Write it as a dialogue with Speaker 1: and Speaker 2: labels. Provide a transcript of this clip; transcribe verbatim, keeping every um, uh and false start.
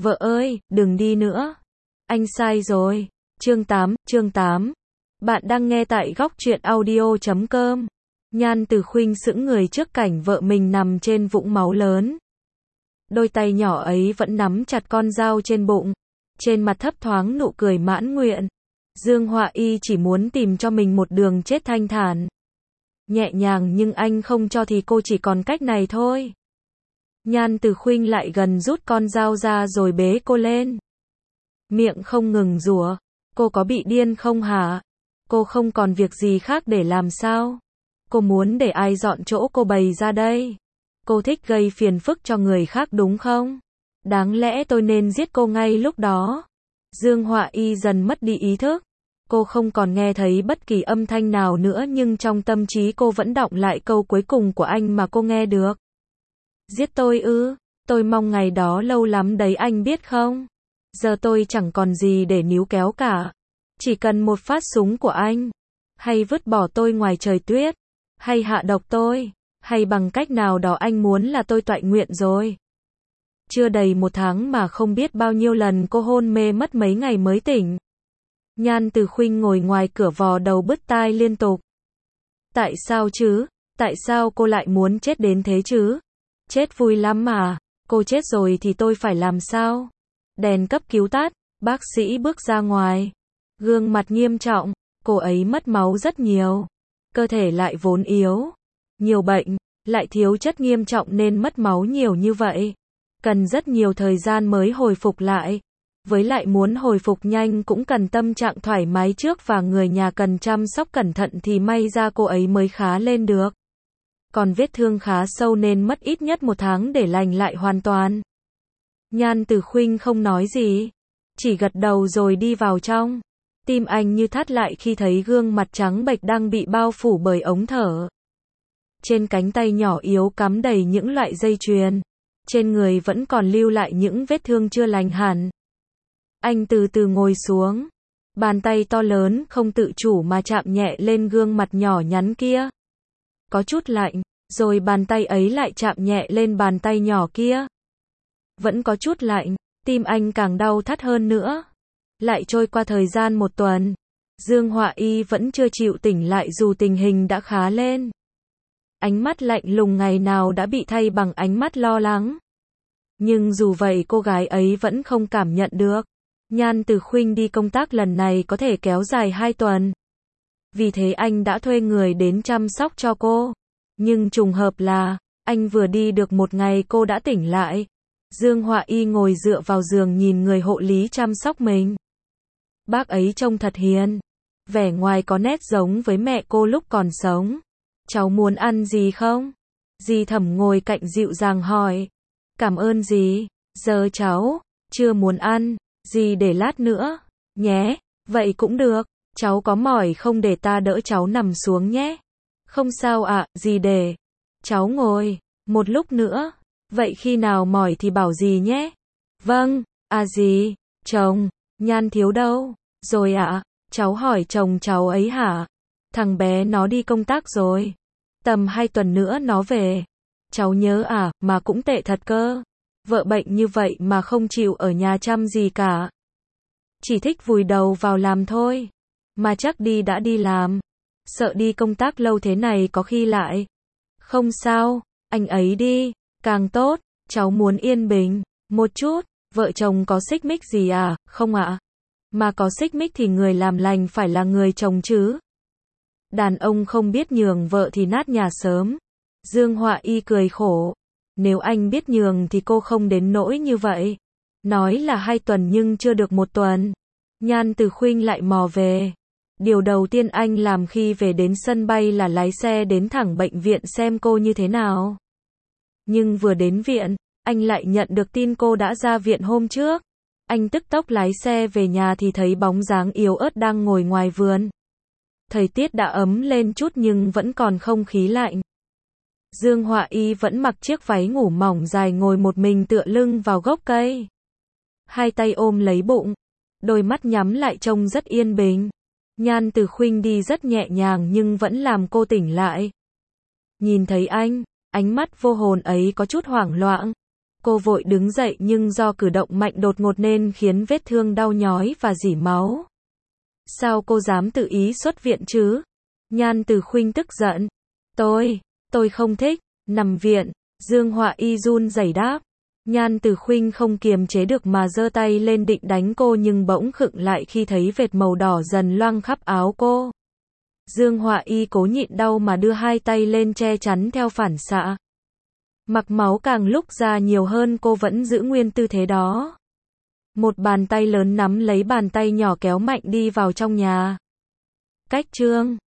Speaker 1: Vợ ơi, đừng đi nữa. Anh sai rồi. Chương tám, chương tám. Bạn đang nghe tại góc truyện audio chấm com. Nhan Từ Khuynh sững người trước cảnh vợ mình nằm trên vũng máu lớn. Đôi tay nhỏ ấy vẫn nắm chặt con dao trên bụng. Trên mặt thấp thoáng nụ cười mãn nguyện. Dương Họa Y chỉ muốn tìm cho mình một đường chết thanh thản. Nhẹ nhàng nhưng anh không cho thì cô chỉ còn cách này thôi. Nhan Từ Khuynh lại gần rút con dao ra rồi bế cô lên. Miệng không ngừng rủa. Cô có bị điên không hả? Cô không còn việc gì khác để làm sao? Cô muốn để ai dọn chỗ cô bày ra đây? Cô thích gây phiền phức cho người khác đúng không? Đáng lẽ tôi nên giết cô ngay lúc đó. Dương Họa Y dần mất đi ý thức. Cô không còn nghe thấy bất kỳ âm thanh nào nữa nhưng trong tâm trí cô vẫn đọng lại câu cuối cùng của anh mà cô nghe được. Giết tôi ư? Tôi mong ngày đó lâu lắm đấy anh biết không? Giờ tôi chẳng còn gì để níu kéo cả. Chỉ cần một phát súng của anh. Hay vứt bỏ tôi ngoài trời tuyết. Hay hạ độc tôi. Hay bằng cách nào đó anh muốn là tôi toại nguyện rồi. Chưa đầy một tháng mà không biết bao nhiêu lần cô hôn mê mất mấy ngày mới tỉnh. Nhan Từ Khuynh ngồi ngoài cửa vò đầu bứt tai liên tục. Tại sao chứ? Tại sao cô lại muốn chết đến thế chứ? Chết vui lắm mà. Cô chết rồi thì tôi phải làm sao? Đèn cấp cứu tắt, bác sĩ bước ra ngoài. Gương mặt nghiêm trọng, cô ấy mất máu rất nhiều. Cơ thể lại vốn yếu. Nhiều bệnh, lại thiếu chất nghiêm trọng nên mất máu nhiều như vậy. Cần rất nhiều thời gian mới hồi phục lại. Với lại muốn hồi phục nhanh cũng cần tâm trạng thoải mái trước và người nhà cần chăm sóc cẩn thận thì may ra cô ấy mới khá lên được. Còn vết thương khá sâu nên mất ít nhất một tháng để lành lại hoàn toàn. Nhan Từ Khuynh không nói gì, chỉ gật đầu rồi đi vào trong. Tim anh như thắt lại khi thấy gương mặt trắng bệch đang bị bao phủ bởi ống thở. Trên cánh tay nhỏ yếu cắm đầy những loại dây chuyền. Trên người vẫn còn lưu lại những vết thương chưa lành hẳn. Anh từ từ ngồi xuống. Bàn tay to lớn không tự chủ mà chạm nhẹ lên gương mặt nhỏ nhắn kia. Có chút lạnh, rồi bàn tay ấy lại chạm nhẹ lên bàn tay nhỏ kia. Vẫn có chút lạnh, tim anh càng đau thắt hơn nữa. Lại trôi qua thời gian một tuần. Dương Họa Y vẫn chưa chịu tỉnh lại dù tình hình đã khá lên. Ánh mắt lạnh lùng ngày nào đã bị thay bằng ánh mắt lo lắng. Nhưng dù vậy cô gái ấy vẫn không cảm nhận được. Nhan Từ Khuynh đi công tác lần này có thể kéo dài hai tuần. Vì thế anh đã thuê người đến chăm sóc cho cô. Nhưng trùng hợp là, anh vừa đi được một ngày cô đã tỉnh lại. Dương Họa Y ngồi dựa vào giường nhìn người hộ lý chăm sóc mình. Bác ấy trông thật hiền. Vẻ ngoài có nét giống với mẹ cô lúc còn sống. Cháu muốn ăn gì không? Dì Thẩm ngồi cạnh dịu dàng hỏi. Cảm ơn dì, giờ cháu chưa muốn ăn, dì để lát nữa, nhé. Vậy cũng được, cháu có mỏi không để ta đỡ cháu nằm xuống nhé. Không sao ạ, dì để cháu ngồi một lúc nữa. Vậy khi nào mỏi thì bảo dì nhé. Vâng, à dì, chồng, Nhan Thiếu đâu? Rồi ạ, cháu hỏi chồng cháu ấy hả? Thằng bé nó đi công tác rồi. Tầm hai tuần nữa nó về. Cháu nhớ à, mà cũng tệ thật cơ. Vợ bệnh như vậy mà không chịu ở nhà chăm gì cả. Chỉ thích vùi đầu vào làm thôi. Mà chắc đi đã đi làm. Sợ đi công tác lâu thế này có khi lại. Không sao, anh ấy đi, càng tốt, cháu muốn yên bình. Một chút, vợ chồng có xích mích gì à, không ạ? Mà có xích mích thì người làm lành phải là người chồng chứ. Đàn ông không biết nhường vợ thì nát nhà sớm. Dương Họa Y cười khổ. Nếu anh biết nhường thì cô không đến nỗi như vậy. Nói là hai tuần nhưng chưa được một tuần. Nhan Từ Khuynh lại mò về. Điều đầu tiên anh làm khi về đến sân bay là lái xe đến thẳng bệnh viện xem cô như thế nào. Nhưng vừa đến viện, anh lại nhận được tin cô đã ra viện hôm trước. Anh tức tốc lái xe về nhà thì thấy bóng dáng yếu ớt đang ngồi ngoài vườn. Thời tiết đã ấm lên chút nhưng vẫn còn không khí lạnh. Dương Họa Y vẫn mặc chiếc váy ngủ mỏng dài ngồi một mình tựa lưng vào gốc cây. Hai tay ôm lấy bụng. Đôi mắt nhắm lại trông rất yên bình. Nhan Từ Khuynh đi rất nhẹ nhàng nhưng vẫn làm cô tỉnh lại. Nhìn thấy anh, ánh mắt vô hồn ấy có chút hoảng loạn. Cô vội đứng dậy nhưng do cử động mạnh đột ngột nên khiến vết thương đau nhói và rỉ máu. Sao cô dám tự ý xuất viện chứ? Nhan Từ Khuynh tức giận. Tôi, tôi không thích, nằm viện. Dương Họa Y run rẩy đáp. Nhan Từ Khuynh không kiềm chế được mà giơ tay lên định đánh cô nhưng bỗng khựng lại khi thấy vệt màu đỏ dần loang khắp áo cô. Dương Họa Y cố nhịn đau mà đưa hai tay lên che chắn theo phản xạ. Mặc máu càng lúc ra nhiều hơn cô vẫn giữ nguyên tư thế đó. Một bàn tay lớn nắm lấy bàn tay nhỏ kéo mạnh đi vào trong nhà. Cách Trương